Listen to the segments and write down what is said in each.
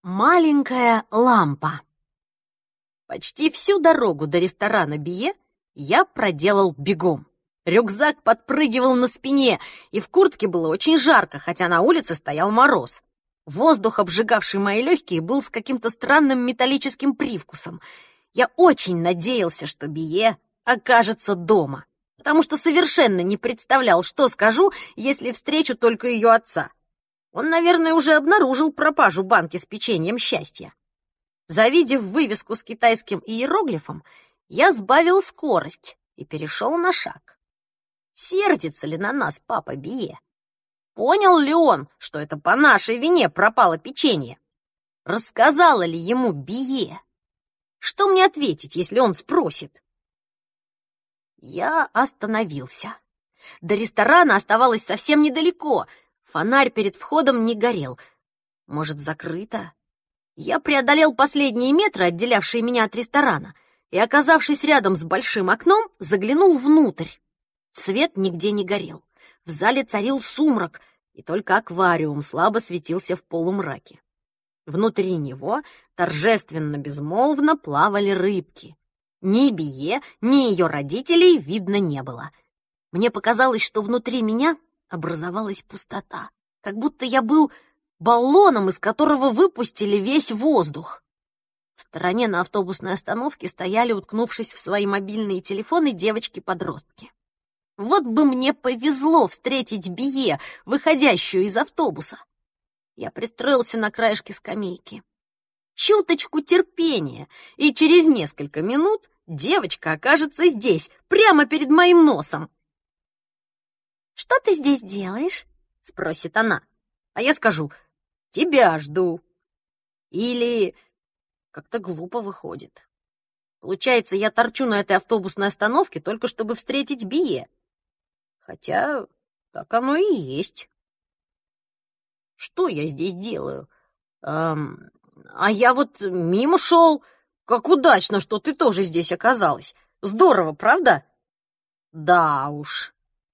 Маленькая лампа. Почти всю дорогу до ресторана Бие я проделал бегом. Рюкзак подпрыгивал на спине, и в куртке было очень жарко, хотя на улице стоял мороз. Воздух, обжигавший мои легкие, был с каким-то странным металлическим привкусом. Я очень надеялся, что Бие окажется дома, потому что совершенно не представлял, что скажу, если встречу только ее отца. Он, наверное, уже обнаружил пропажу банки с печеньем счастья. Завидев вывеску с китайским иероглифом, я сбавил скорость и перешел на шаг. Сердится ли на нас папа Бие? Понял ли он, что это по нашей вине пропало печенье? Рассказала ли ему Бие? Что мне ответить, если он спросит? Я остановился. До ресторана оставалось совсем недалеко. Фонарь перед входом не горел. Может, закрыто? Я преодолел последние метры, отделявшие меня от ресторана, и, оказавшись рядом с большим окном, заглянул внутрь. Свет нигде не горел. В зале царил сумрак, и только аквариум слабо светился в полумраке. Внутри него торжественно-безмолвно плавали рыбки. Ни Бие, ни ее родителей видно не было. Мне показалось, что внутри меня образовалась пустота, как будто я был баллоном, из которого выпустили весь воздух. В стороне на автобусной остановке стояли, уткнувшись в свои мобильные телефоны, девочки-подростки. Вот бы мне повезло встретить Бие, выходящую из автобуса. Я пристроился на краешке скамейки. Чуточку терпения, и через несколько минут девочка окажется здесь, прямо перед моим носом. «Что ты здесь делаешь?» — спросит она. А я скажу: «Тебя жду». Или как-то глупо выходит. Получается, я торчу на этой автобусной остановке только чтобы встретить Бие. Хотя так оно и есть. Что я здесь делаю? А я вот мимо шел. Как удачно, что ты тоже здесь оказалась. Здорово, правда? Да уж.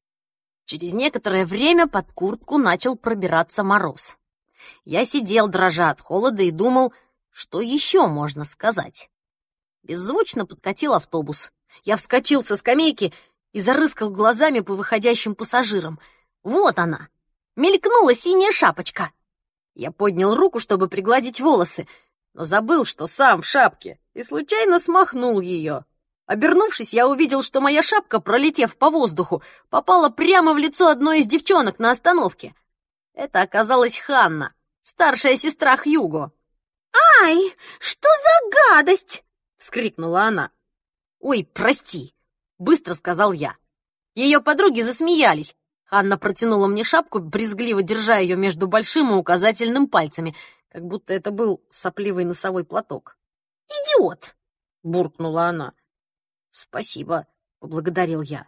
Через некоторое время под куртку начал пробираться мороз. Я сидел, дрожа от холода, и думал, что еще можно сказать. Беззвучно подкатил автобус. Я вскочил со скамейки и зарыскал глазами по выходящим пассажирам. Вот она! Мелькнула синяя шапочка. Я поднял руку, чтобы пригладить волосы, но забыл, что сам в шапке, и случайно смахнул ее. Обернувшись, я увидел, что моя шапка, пролетев по воздуху, попала прямо в лицо одной из девчонок на остановке. Это оказалась Ханна, старшая сестра Хьюго. «Ай, что за гадость!» — вскрикнула она. «Ой, прости!» — быстро сказал я. Ее подруги засмеялись. Ханна протянула мне шапку, брезгливо держа ее между большим и указательным пальцами, как будто это был сопливый носовой платок. «Идиот!» — буркнула она. «Спасибо», — поблагодарил я.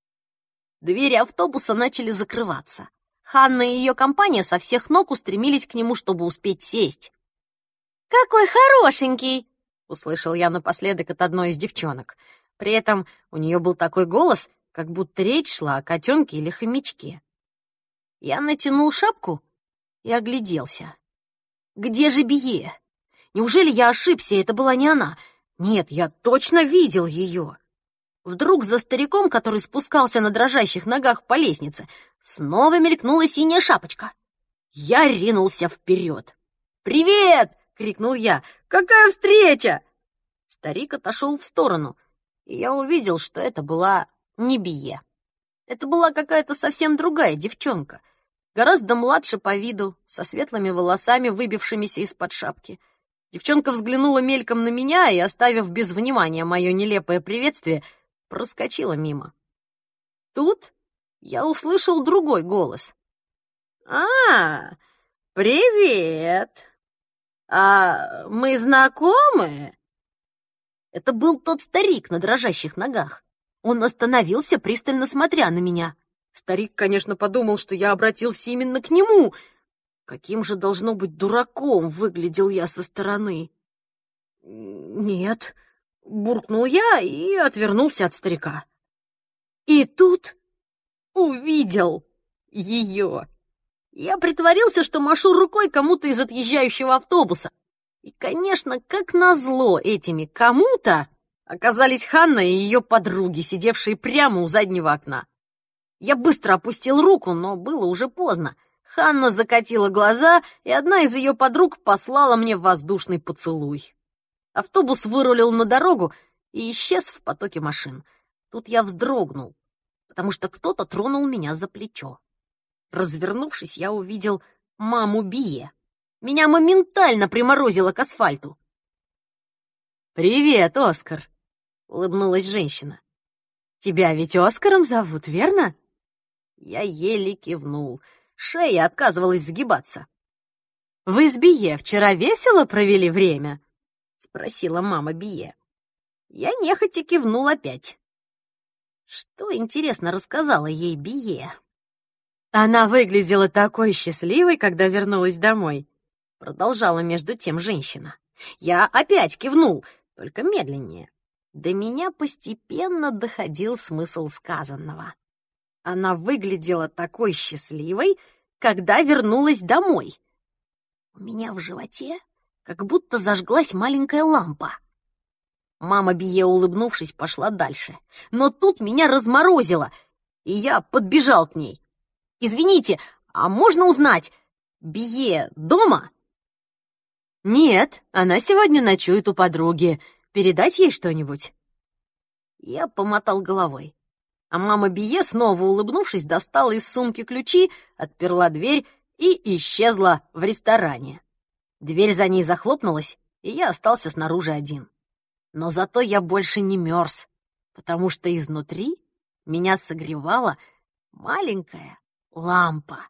Двери автобуса начали закрываться. Ханна и ее компания со всех ног устремились к нему, чтобы успеть сесть. «Какой хорошенький!» — услышал я напоследок от одной из девчонок. При этом у нее был такой голос, как будто речь шла о котенке или хомячке. Я натянул шапку и огляделся. Где же Бие? Неужели я ошибся, и это была не она? Нет, я точно видел ее. Вдруг за стариком, который спускался на дрожащих ногах по лестнице, снова мелькнула синяя шапочка. Я ринулся вперед. «Привет!» — крикнул я. «Какая встреча!» Старик отошел в сторону, и я увидел, что это была не Бие. Это была какая-то совсем другая девчонка, гораздо младше по виду, со светлыми волосами, выбившимися из-под шапки. Девчонка взглянула мельком на меня и, оставив без внимания мое нелепое приветствие, проскочила мимо. Тут я услышал другой голос. «А, привет! А мы знакомы?» Это был тот старик на дрожащих ногах. Он остановился, пристально смотря на меня. Старик, конечно, подумал, что я обратился именно к нему. Каким же, должно быть, дураком выглядел я со стороны. «Нет», — буркнул я и отвернулся от старика. И тут увидел ее. Я притворился, что машу рукой кому-то из отъезжающего автобуса, И, конечно, как назло этими кому-то оказались Ханна и ее подруги, сидевшие прямо у заднего окна. Я быстро опустил руку, но было уже поздно. Ханна закатила глаза, и одна из ее подруг послала мне воздушный поцелуй. Автобус вырулил на дорогу и исчез в потоке машин. Тут я вздрогнул, потому что кто-то тронул меня за плечо. Развернувшись, я увидел маму Бие. Меня моментально приморозило к асфальту. «Привет, Оскар», — улыбнулась женщина. «Тебя ведь Оскаром зовут, верно?» Я еле кивнул. Шея отказывалась сгибаться. «Вы с Бие вчера весело провели время?» — спросила мама Бие. Я нехотя кивнул опять. Что, интересно, рассказала ей Бие? «Она выглядела такой счастливой, когда вернулась домой», — продолжала между тем женщина. Я опять кивнул, только медленнее. До меня постепенно доходил смысл сказанного. Она выглядела такой счастливой, когда вернулась домой. У меня в животе как будто зажглась маленькая лампа. Мама Бие, улыбнувшись, пошла дальше. Но тут меня разморозило, и я подбежал к ней. «Извините, а можно узнать, Бие дома?» «Нет, она сегодня ночует у подруги. Передать ей что-нибудь?» Я помотал головой. А мама Бие, снова улыбнувшись, достала из сумки ключи, отперла дверь и исчезла в ресторане. Дверь за ней захлопнулась, и я остался снаружи один. Но зато я больше не мерз, потому что изнутри меня согревала маленькая лампа.